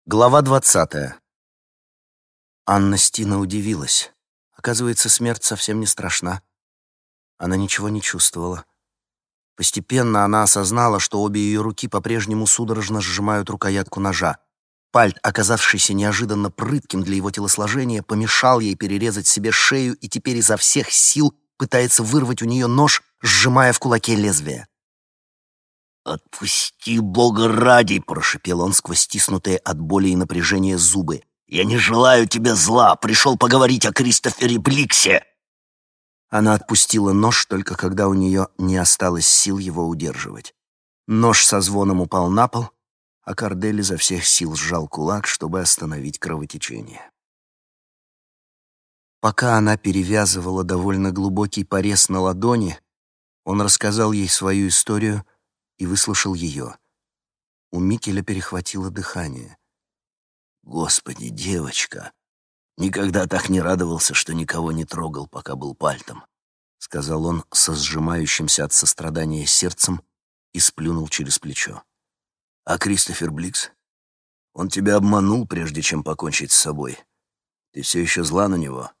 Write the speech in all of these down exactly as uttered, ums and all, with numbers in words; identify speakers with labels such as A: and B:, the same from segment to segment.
A: Глава двадцатая. Анна Стина удивилась. Оказывается, смерть совсем не страшна. Она ничего не чувствовала. Постепенно она осознала, что обе ее руки по-прежнему судорожно сжимают рукоятку ножа. Пальт, оказавшийся неожиданно прытким для его телосложения, помешал ей перерезать себе шею и теперь изо всех сил пытается вырвать у нее нож, сжимая в кулаке лезвие. «Отпусти, Бога ради!» — прошипел он сквозь стиснутые от боли и напряжения зубы. «Я не желаю тебе зла! Пришел поговорить о Кристофере Бликсе!» Она отпустила нож только когда у нее не осталось сил его удерживать. Нож со звоном упал на пол, а Кордель изо всех сил сжал кулак, чтобы остановить кровотечение. Пока она перевязывала довольно глубокий порез на ладони, он рассказал ей свою историю и выслушал ее. У Микеля перехватило дыхание. «Господи, девочка! Никогда так не радовался, что никого не трогал, пока был пальтом», — сказал он со сжимающимся от сострадания сердцем и сплюнул через плечо. «А Кристофер Бликс? Он тебя обманул, прежде чем покончить с собой. Ты все еще зла на него?»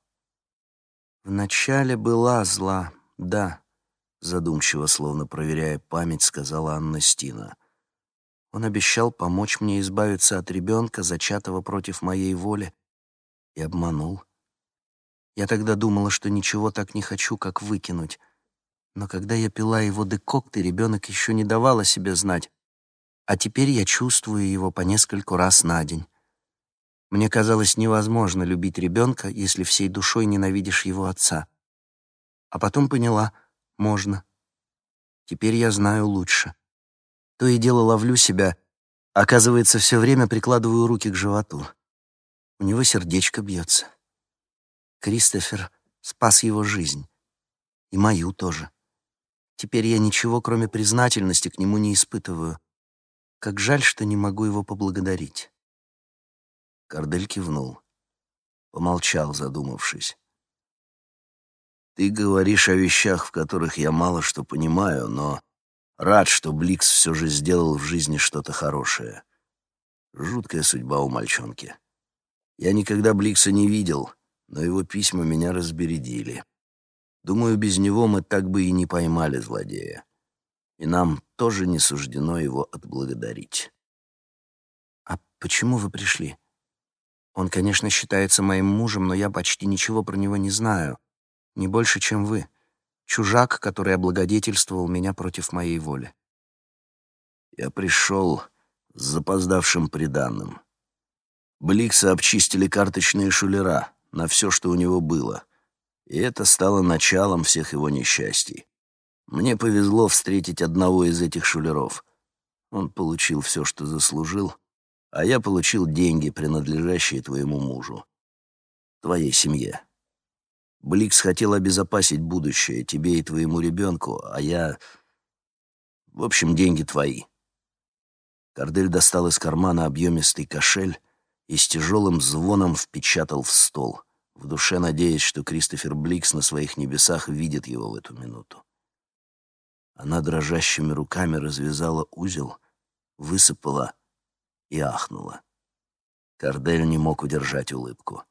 A: «Вначале была зла, да», — задумчиво, словно проверяя память, сказала Анна Стина. «Он обещал помочь мне избавиться от ребенка, зачатого против моей воли, и обманул. Я тогда думала, что ничего так не хочу, как выкинуть. Но когда я пила его декокты, ребенок еще не давал о себе знать, а теперь я чувствую его по нескольку раз на день. Мне казалось невозможно любить ребенка, если всей душой ненавидишь его отца. А потом поняла — можно. Теперь я знаю лучше. То и дело ловлю себя, оказывается, все время прикладываю руки к животу. У него сердечко бьется. Кристофер спас его жизнь. И мою тоже. Теперь я ничего, кроме признательности, к нему не испытываю. Как жаль, что не могу его поблагодарить». Кордель кивнул. Помолчал, задумавшись. «Ты говоришь о вещах, в которых я мало что понимаю, но рад, что Бликс все же сделал в жизни что-то хорошее. Жуткая судьба у мальчонки. Я никогда Бликса не видел, но его письма меня разбередили. Думаю, без него мы так бы и не поймали злодея. И нам тоже не суждено его отблагодарить». «А почему вы пришли? Он, конечно, считается моим мужем, но я почти ничего про него не знаю. Не больше, чем вы. Чужак, который облагодетельствовал меня против моей воли». «Я пришел с запоздавшим приданным. Бликса обчистили карточные шулера на все, что у него было. И это стало началом всех его несчастий. Мне повезло встретить одного из этих шулеров. Он получил все, что заслужил, а я получил деньги, принадлежащие твоему мужу, твоей семье. Бликс хотел обезопасить будущее тебе и твоему ребенку, а я... В общем, деньги твои». Кордель достал из кармана объемистый кошель и с тяжелым звоном впечатал в стол, в душе надеясь, что Кристофер Бликс на своих небесах видит его в эту минуту. Она дрожащими руками развязала узел, высыпала и ахнула. Кордель не мог удержать улыбку.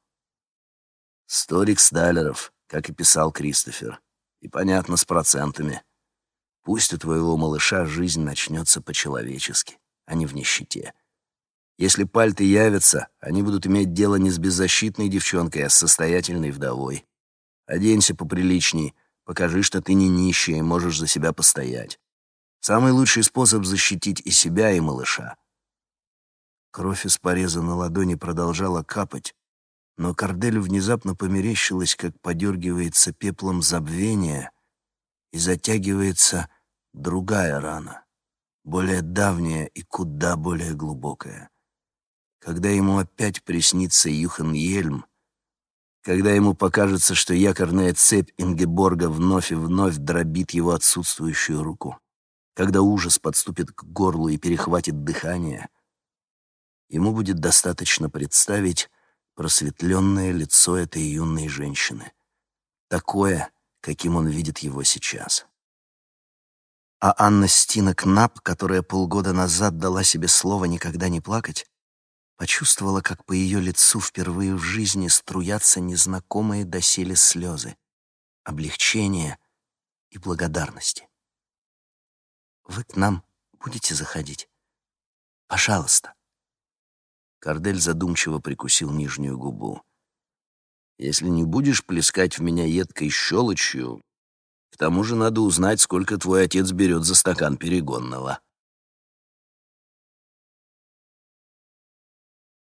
A: «Сто риксдалеров, как и писал Кристофер. И, понятно, с процентами. Пусть у твоего малыша жизнь начнется по-человечески, а не в нищете. Если пальты явятся, они будут иметь дело не с беззащитной девчонкой, а с состоятельной вдовой. Оденься поприличней, покажи, что ты не нищая и можешь за себя постоять. Самый лучший способ защитить и себя, и малыша». Кровь из пореза на ладони продолжала капать, но Корделю внезапно померещилось, как подергивается пеплом забвение и затягивается другая рана, более давняя и куда более глубокая. Когда ему опять приснится Юханьельм, когда ему покажется, что якорная цепь Ингеборга вновь и вновь дробит его отсутствующую руку, когда ужас подступит к горлу и перехватит дыхание, ему будет достаточно представить просветленное лицо этой юной женщины, такое, каким он видит его сейчас. А Анна Стина Кнап, которая полгода назад дала себе слово никогда не плакать, почувствовала, как по ее лицу впервые в жизни струятся незнакомые доселе слезы, облегчения и благодарности. «Вы к нам будете заходить? Пожалуйста». Кордель задумчиво прикусил нижнюю губу. «Если не будешь плескать в меня едкой щелочью, к тому же надо узнать, сколько твой отец берет за стакан перегонного».